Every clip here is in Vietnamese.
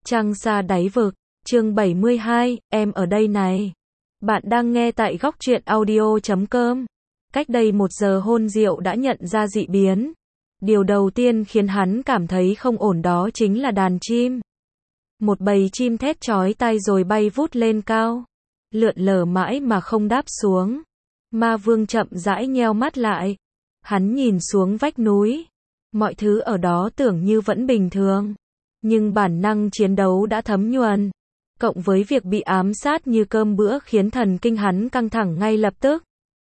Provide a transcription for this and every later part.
Trăng xa đáy vực, chương 72, em ở đây này. Bạn đang nghe tại góc truyện audio.com. Cách đây 1 giờ Hôn Diệu đã nhận ra dị biến. Điều đầu tiên khiến hắn cảm thấy không ổn đó chính là đàn chim. Một bầy chim thét chói tai rồi bay vút lên cao. Lượn lờ mãi mà không đáp xuống. Ma Vương chậm rãi nheo mắt lại. Hắn nhìn xuống vách núi. Mọi thứ ở đó tưởng như vẫn bình thường. Nhưng bản năng chiến đấu đã thấm nhuần. Cộng với việc bị ám sát như cơm bữa khiến thần kinh hắn căng thẳng ngay lập tức.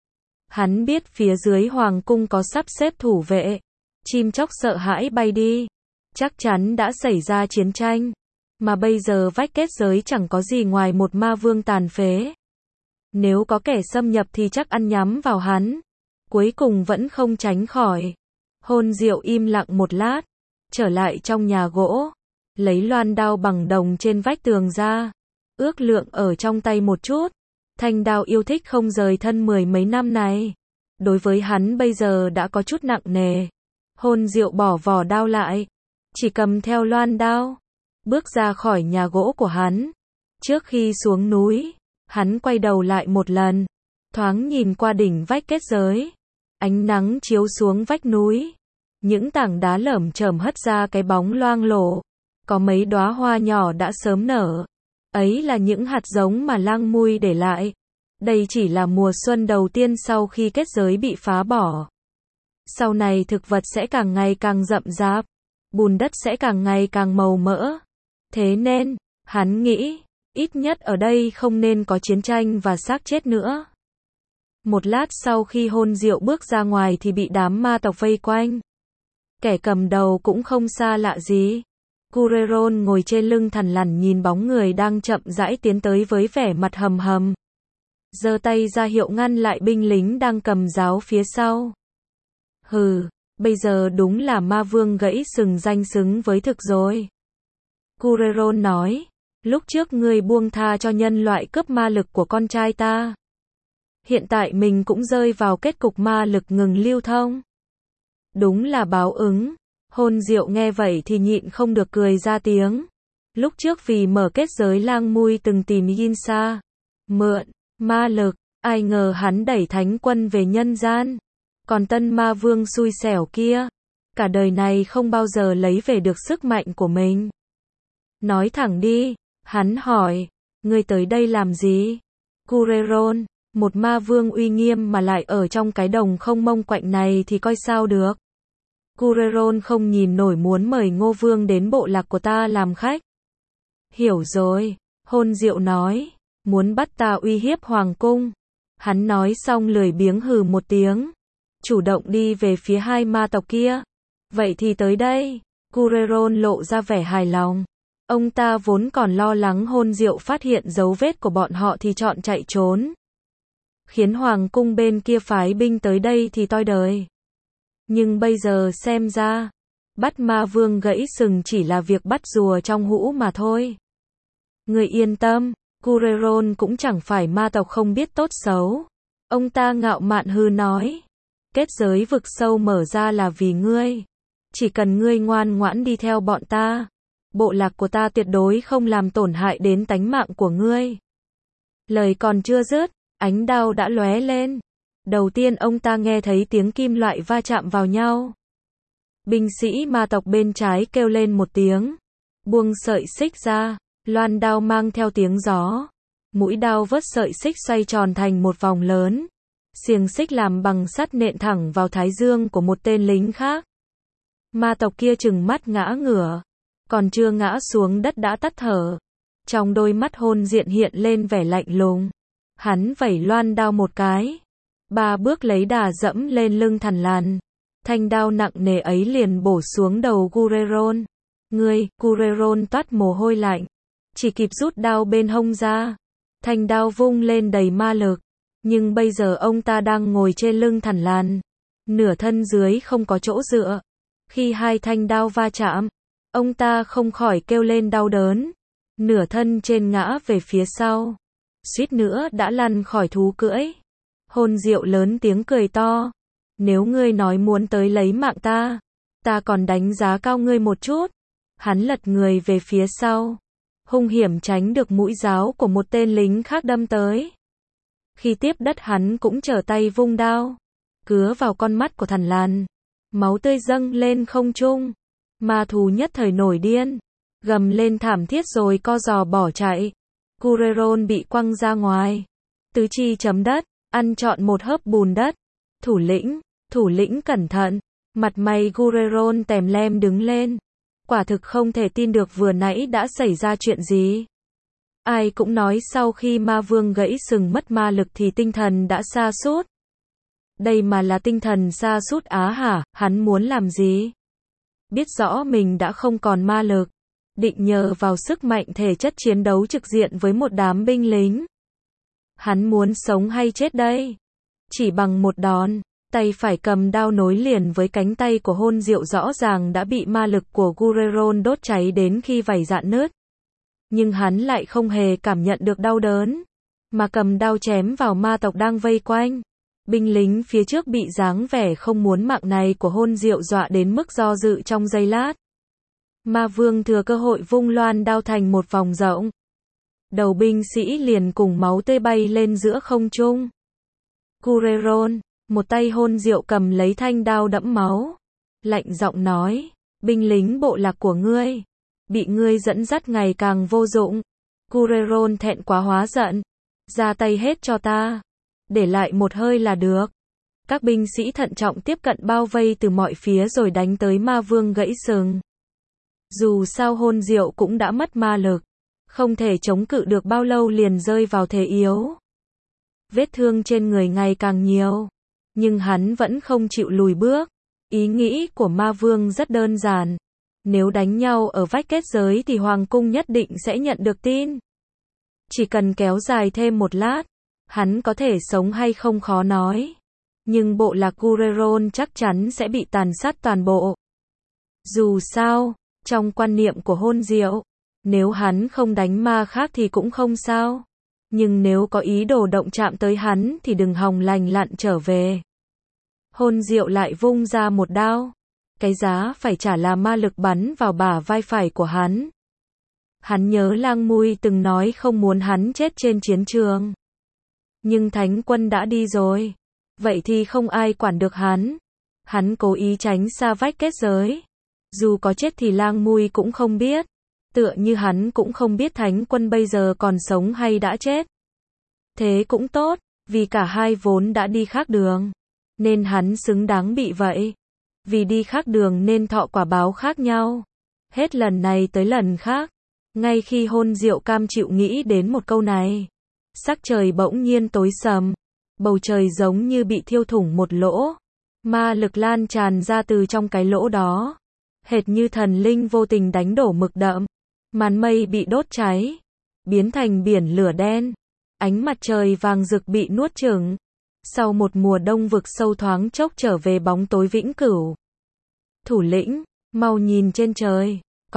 Hắn biết phía dưới hoàng cung có sắp xếp thủ vệ. Chim chóc sợ hãi bay đi. Chắc chắn đã xảy ra chiến tranh. Mà bây giờ vách kết giới chẳng có gì ngoài một ma vương tàn phế. Nếu có kẻ xâm nhập thì chắc ăn nhắm vào hắn. Cuối cùng vẫn không tránh khỏi. Hôn Diệu im lặng một lát. Trở lại trong nhà gỗ. Lấy loan đao bằng đồng trên vách tường ra. Ước lượng ở trong tay một chút. Thanh đao yêu thích không rời thân 10 mấy năm này. Đối với hắn bây giờ đã có chút nặng nề. Hôn Diệu bỏ vỏ đao lại. Chỉ cầm theo loan đao. Bước ra khỏi nhà gỗ của hắn. Trước khi xuống núi, hắn quay đầu lại một lần. Thoáng nhìn qua đỉnh vách kết giới. Ánh nắng chiếu xuống vách núi. Những tảng đá lởm chởm hất ra cái bóng loang lổ. Có mấy đóa hoa nhỏ đã sớm nở. Ấy là những hạt giống mà Lang Mui để lại. Đây chỉ là mùa xuân đầu tiên sau khi kết giới bị phá bỏ. Sau này thực vật sẽ càng ngày càng rậm rạp. Bùn đất sẽ càng ngày càng màu mỡ. Thế nên, hắn nghĩ, ít nhất ở đây không nên có chiến tranh và xác chết nữa. Một lát sau khi Hôn Diệu bước ra ngoài thì bị đám ma tộc vây quanh. Kẻ cầm đầu cũng không xa lạ gì. Cureron ngồi trên lưng thằn lằn nhìn bóng người đang chậm rãi tiến tới với vẻ mặt hầm hầm. Giơ tay ra hiệu ngăn lại binh lính đang cầm giáo phía sau. Hừ, bây giờ đúng là ma vương gãy sừng danh xứng với thực rồi. Cureron nói, lúc trước ngươi buông tha cho nhân loại cướp ma lực của con trai ta. Hiện tại mình cũng rơi vào kết cục ma lực ngừng lưu thông. Đúng là báo ứng. Hôn Diệu nghe vậy thì nhịn không được cười ra tiếng. Lúc trước vì mở kết giới Lang Mui từng tìm Yinsa. Mượn, ma lực, ai ngờ hắn đẩy thánh quân về nhân gian. Còn tân ma vương xui xẻo kia. Cả đời này không bao giờ lấy về được sức mạnh của mình. Nói thẳng đi, hắn hỏi, ngươi tới đây làm gì? Cureron, một ma vương uy nghiêm mà lại ở trong cái đồng không mông quạnh này thì coi sao được. Cureron không nhìn nổi muốn mời Ngô Vương đến bộ lạc của ta làm khách. Hiểu rồi, Hôn Diệu nói, muốn bắt ta uy hiếp hoàng cung. Hắn nói xong lười biếng hừ một tiếng, chủ động đi về phía hai ma tộc kia. Vậy thì tới đây, Cureron lộ ra vẻ hài lòng. Ông ta vốn còn lo lắng Hôn Diệu phát hiện dấu vết của bọn họ thì chọn chạy trốn. Khiến hoàng cung bên kia phái binh tới đây thì toi đời. Nhưng bây giờ xem ra, bắt ma vương gãy sừng chỉ là việc bắt rùa trong hũ mà thôi. Người yên tâm, Cureron cũng chẳng phải ma tộc không biết tốt xấu. Ông ta ngạo mạn hư nói, kết giới vực sâu mở ra là vì ngươi. Chỉ cần ngươi ngoan ngoãn đi theo bọn ta, bộ lạc của ta tuyệt đối không làm tổn hại đến tánh mạng của ngươi. Lời còn chưa dứt, ánh đao đã lóe lên. Đầu tiên ông ta nghe thấy tiếng kim loại va chạm vào nhau. Binh sĩ ma tộc bên trái kêu lên một tiếng. Buông sợi xích ra, loan đao mang theo tiếng gió. Mũi đao vớt sợi xích xoay tròn thành một vòng lớn. Xiềng xích làm bằng sắt nện thẳng vào thái dương của một tên lính khác. Ma tộc kia trừng mắt ngã ngửa. Còn chưa ngã xuống đất đã tắt thở. Trong đôi mắt Hôn Diện hiện lên vẻ lạnh lùng. Hắn vẩy loan đao một cái. 3 bước lấy đà dẫm lên lưng thằn lằn. Thanh đao nặng nề ấy liền bổ xuống đầu Cureron. Cureron toát mồ hôi lạnh. Chỉ kịp rút đao bên hông ra. Thanh đao vung lên đầy ma lực. Nhưng bây giờ ông ta đang ngồi trên lưng thằn lằn. Nửa thân dưới không có chỗ dựa. Khi hai thanh đao va chạm, ông ta không khỏi kêu lên đau đớn. Nửa thân trên ngã về phía sau. Suýt nữa đã lăn khỏi thú cưỡi. Hôn Diệu lớn tiếng cười to. Nếu ngươi nói muốn tới lấy mạng ta còn đánh giá cao ngươi một chút. Hắn lật người về phía sau. hung hiểm tránh được mũi giáo của một tên lính khác đâm tới. Khi tiếp đất hắn cũng trở tay vung đao, cứa vào con mắt của Thằn Lằn. Máu tươi dâng lên không trung. Ma thú nhất thời nổi điên, gầm lên thảm thiết rồi co giò bỏ chạy. Cureron bị quăng ra ngoài, tứ chi chấm đất, ăn trọn một hớp bùn đất. Thủ lĩnh cẩn thận. Mặt mày Cureron tèm lem đứng lên. Quả thực không thể tin được vừa nãy đã xảy ra chuyện gì. Ai cũng nói sau khi ma vương gãy sừng mất ma lực thì tinh thần đã sa sút. Đây mà là tinh thần sa sút á hả, hắn muốn làm gì? Biết rõ mình đã không còn ma lực, định nhờ vào sức mạnh thể chất chiến đấu trực diện với một đám binh lính. Hắn muốn sống hay chết đây? Chỉ bằng một đòn, tay phải cầm đao nối liền với cánh tay của Hôn Diệu rõ ràng đã bị ma lực của Cureron đốt cháy đến khi vảy rạn nứt. Nhưng hắn lại không hề cảm nhận được đau đớn, mà cầm đao chém vào ma tộc đang vây quanh. Binh lính phía trước bị dáng vẻ không muốn mạng này của Hôn Diệu dọa đến mức do dự trong giây lát. Ma vương thừa cơ hội vung loan đao thành một vòng rộng. Đầu binh sĩ liền cùng máu tươi bay lên giữa không trung. Cureron, một tay Hôn Diệu cầm lấy thanh đao đẫm máu, lạnh giọng nói, binh lính bộ lạc của ngươi, bị ngươi dẫn dắt ngày càng vô dụng. Cureron thẹn quá hóa giận, ra tay hết cho ta, để lại một hơi là được. Các binh sĩ thận trọng tiếp cận bao vây từ mọi phía rồi đánh tới ma vương gãy sừng. Dù sao Hôn Diệu cũng đã mất ma lực, không thể chống cự được bao lâu liền rơi vào thế yếu. Vết thương trên người ngày càng nhiều, nhưng hắn vẫn không chịu lùi bước. Ý nghĩ của ma vương rất đơn giản. Nếu đánh nhau ở vách kết giới thì Hoàng cung nhất định sẽ nhận được tin. Chỉ cần kéo dài thêm một lát, hắn có thể sống hay không khó nói. Nhưng bộ lạc Cureron chắc chắn sẽ bị tàn sát toàn bộ. Dù sao, trong quan niệm của Hôn Diệu, nếu hắn không đánh ma khác thì cũng không sao. Nhưng nếu có ý đồ động chạm tới hắn thì đừng hòng lành lặn trở về. Hôn Diệu lại vung ra một đao. Cái giá phải trả là ma lực bắn vào bả vai phải của hắn. Hắn nhớ Lang Mui từng nói không muốn hắn chết trên chiến trường. Nhưng Thánh quân đã đi rồi. Vậy thì không ai quản được hắn. Hắn cố ý tránh xa vách kết giới. Dù có chết thì Lang Mui cũng không biết. Tựa như hắn cũng không biết Thánh quân bây giờ còn sống hay đã chết. Thế cũng tốt, vì cả hai vốn đã đi khác đường. Nên hắn xứng đáng bị vậy. Vì đi khác đường nên thọ quả báo khác nhau. Hết lần này tới lần khác. Ngay khi Hôn Diệu cam chịu nghĩ đến một câu này, sắc trời bỗng nhiên tối sầm. Bầu trời giống như bị thiêu thủng một lỗ. Ma lực lan tràn ra từ trong cái lỗ đó. Hệt như thần linh vô tình đánh đổ mực đậm. Màn mây bị đốt cháy, biến thành biển lửa đen. Ánh mặt trời vàng rực bị nuốt chửng. Sau một mùa đông vực sâu thoáng chốc trở về bóng tối vĩnh cửu. Thủ lĩnh, mau nhìn trên trời.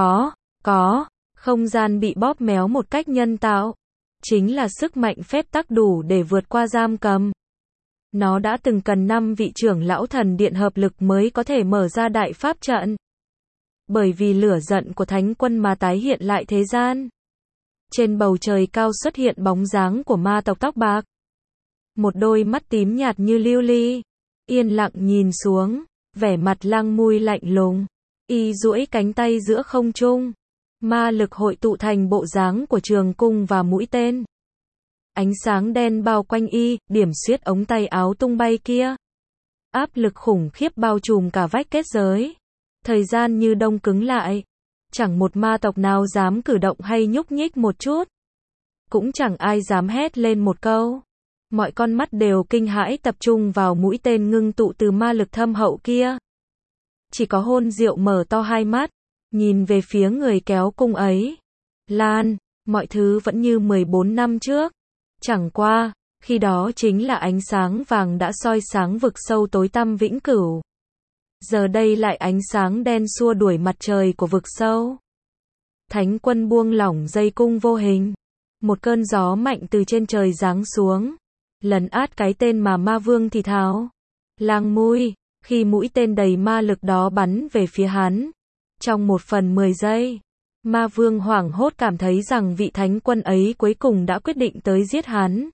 Có, không gian bị bóp méo một cách nhân tạo. Chính là sức mạnh phép tắc đủ để vượt qua giam cầm. Nó đã từng cần 5 vị trưởng lão thần điện hợp lực mới có thể mở ra đại pháp trận. Bởi vì lửa giận của Thánh quân mà tái hiện lại thế gian. Trên bầu trời cao xuất hiện bóng dáng của ma tộc tóc bạc. Một đôi mắt tím nhạt như lưu ly, yên lặng nhìn xuống, vẻ mặt Lang Mui lạnh lùng. Y duỗi cánh tay giữa không trung. Ma lực hội tụ thành bộ dáng của trường cung và mũi tên. Ánh sáng đen bao quanh y, điểm xuyết ống tay áo tung bay kia. Áp lực khủng khiếp bao trùm cả vách kết giới. Thời gian như đông cứng lại. Chẳng một ma tộc nào dám cử động hay nhúc nhích một chút. Cũng chẳng ai dám hét lên một câu. Mọi con mắt đều kinh hãi tập trung vào mũi tên ngưng tụ từ ma lực thâm hậu kia. Chỉ có Hôn Diệu mở to hai mắt, nhìn về phía người kéo cung ấy. Lan, mọi thứ vẫn như 14 năm trước. Chẳng qua, khi đó chính là ánh sáng vàng đã soi sáng vực sâu tối tăm vĩnh cửu. Giờ đây lại ánh sáng đen xua đuổi mặt trời của vực sâu. Thánh quân buông lỏng dây cung vô hình. Một cơn gió mạnh từ trên trời giáng xuống. Lấn át cái tên mà ma vương thì thào. Lang Mui, khi mũi tên đầy ma lực đó bắn về phía hắn. Trong 1/10 giây, Ma vương hoảng hốt cảm thấy rằng vị thánh quân ấy cuối cùng đã quyết định tới giết hắn.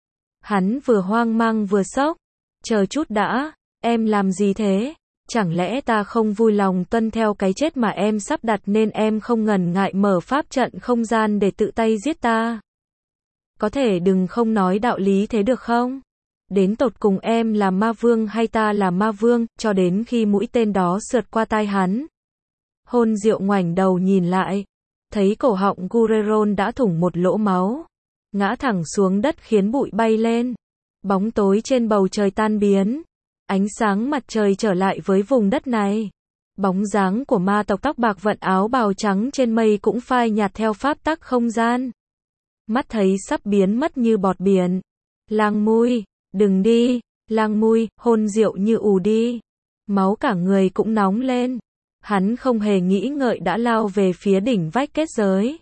Hắn vừa hoang mang vừa sốc. Chờ chút đã, em làm gì thế? Chẳng lẽ ta không vui lòng tuân theo cái chết mà em sắp đặt nên em không ngần ngại mở pháp trận không gian để tự tay giết ta? Có thể đừng không nói đạo lý thế được không? Đến tột cùng em là ma vương hay ta là ma vương, cho đến khi mũi tên đó sượt qua tai hắn. Hôn Diệu ngoảnh đầu nhìn lại, thấy cổ họng Gureron đã thủng một lỗ máu, ngã thẳng xuống đất khiến bụi bay lên. Bóng tối trên bầu trời tan biến, ánh sáng mặt trời trở lại với vùng đất này. Bóng dáng của ma tộc tóc bạc vận áo bào trắng trên mây cũng phai nhạt theo pháp tắc không gian. Mắt thấy sắp biến mất như bọt biển. Lang Mui, đừng đi, Lang Mui, Hôn Diệu như ù đi. Máu cả người cũng nóng lên. Hắn không hề nghĩ ngợi đã lao về phía đỉnh vách kết giới.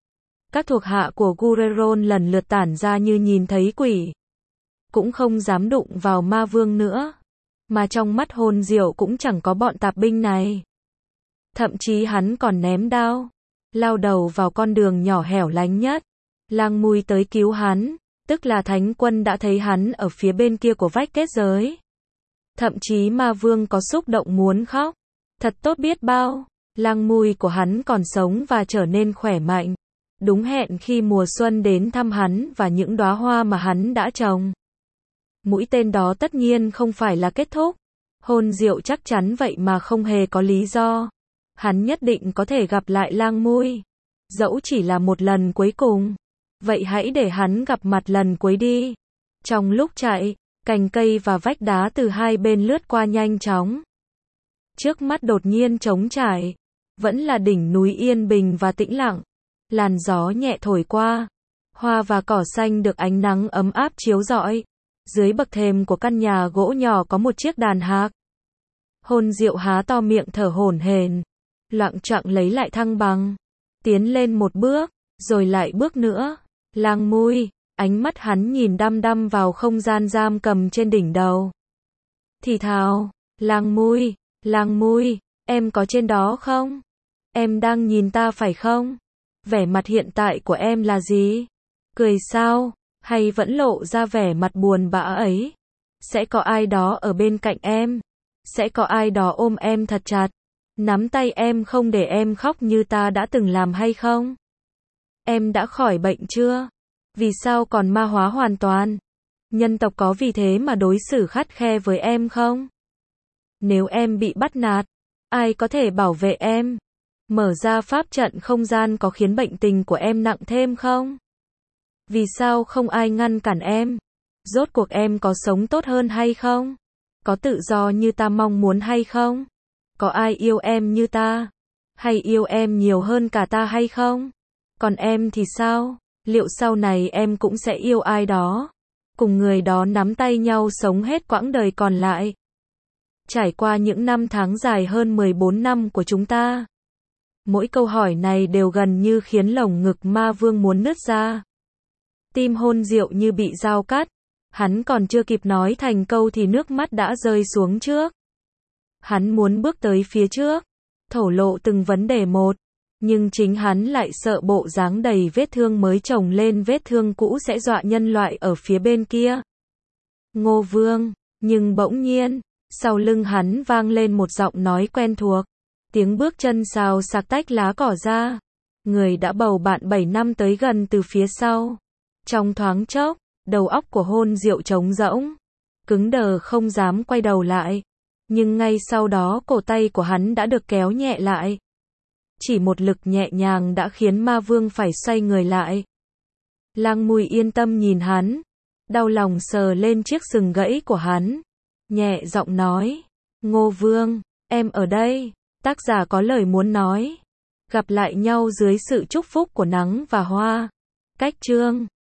Các thuộc hạ của Gureron lần lượt tản ra như nhìn thấy quỷ. Cũng không dám đụng vào ma vương nữa. Mà trong mắt Hôn Diệu cũng chẳng có bọn tạp binh này. Thậm chí hắn còn ném đao, lao đầu vào con đường nhỏ hẻo lánh nhất. Lang Mui tới cứu hắn, tức là thánh quân đã thấy hắn ở phía bên kia của vách kết giới. Thậm chí ma vương có xúc động muốn khóc. Thật tốt biết bao, Lang Mui của hắn còn sống và trở nên khỏe mạnh. Đúng hẹn khi mùa xuân đến thăm hắn và những đóa hoa mà hắn đã trồng. Mũi tên đó tất nhiên không phải là kết thúc. Hôn Diệu chắc chắn vậy mà không hề có lý do. Hắn nhất định có thể gặp lại Lang Mui. Dẫu chỉ là một lần cuối cùng. Vậy hãy để hắn gặp mặt lần cuối đi. Trong lúc chạy, cành cây và vách đá từ hai bên lướt qua nhanh chóng. Trước mắt đột nhiên trống trải. Vẫn là đỉnh núi yên bình và tĩnh lặng. Làn gió nhẹ thổi qua. Hoa và cỏ xanh được ánh nắng ấm áp chiếu rọi. Dưới bậc thềm của căn nhà gỗ nhỏ có một chiếc đàn hạc. Hôn Diệu há to miệng thở hổn hển, loạng choạng lấy lại thăng bằng, tiến lên một bước, rồi lại bước nữa. Lang Mui, ánh mắt hắn nhìn đăm đăm vào không gian giam cầm trên đỉnh đầu. Thì thào, Lang Mui, em có trên đó không? Em đang nhìn ta phải không? Vẻ mặt hiện tại của em là gì? Cười sao? Hay vẫn lộ ra vẻ mặt buồn bã ấy? Sẽ có ai đó ở bên cạnh em? Sẽ có ai đó ôm em thật chặt, nắm tay em không để em khóc như ta đã từng làm hay không? Em đã khỏi bệnh chưa? Vì sao còn ma hóa hoàn toàn? Nhân tộc có vì thế mà đối xử khắt khe với em không? Nếu em bị bắt nạt, ai có thể bảo vệ em? Mở ra pháp trận không gian có khiến bệnh tình của em nặng thêm không? Vì sao không ai ngăn cản em? Rốt cuộc em có sống tốt hơn hay không? Có tự do như ta mong muốn hay không? Có ai yêu em như ta? Hay yêu em nhiều hơn cả ta hay không? Còn em thì sao? Liệu sau này em cũng sẽ yêu ai đó? Cùng người đó nắm tay nhau sống hết quãng đời còn lại. Trải qua những năm tháng dài hơn 14 năm của chúng ta. Mỗi câu hỏi này đều gần như khiến lồng ngực ma vương muốn nứt ra. Tim Hôn Diệu như bị dao cắt. Hắn còn chưa kịp nói thành câu thì nước mắt đã rơi xuống trước. Hắn muốn bước tới phía trước, thổ lộ từng vấn đề một. Nhưng chính hắn lại sợ bộ dáng đầy vết thương mới chồng lên vết thương cũ sẽ dọa nhân loại ở phía bên kia. Ngô Vương, nhưng bỗng nhiên, sau lưng hắn vang lên một giọng nói quen thuộc. Tiếng bước chân xào xạc tách lá cỏ ra. Người đã bầu bạn 7 năm tới gần từ phía sau. Trong thoáng chốc, đầu óc của Hôn Diệu trống rỗng, cứng đờ không dám quay đầu lại. Nhưng ngay sau đó cổ tay của hắn đã được kéo nhẹ lại. Chỉ một lực nhẹ nhàng đã khiến ma vương phải xoay người lại. Lang Mui yên tâm nhìn hắn, đau lòng sờ lên chiếc sừng gãy của hắn, nhẹ giọng nói, Ngô Vương, em ở đây, tác giả có lời muốn nói. Gặp lại nhau dưới sự chúc phúc của nắng và hoa. Cách chương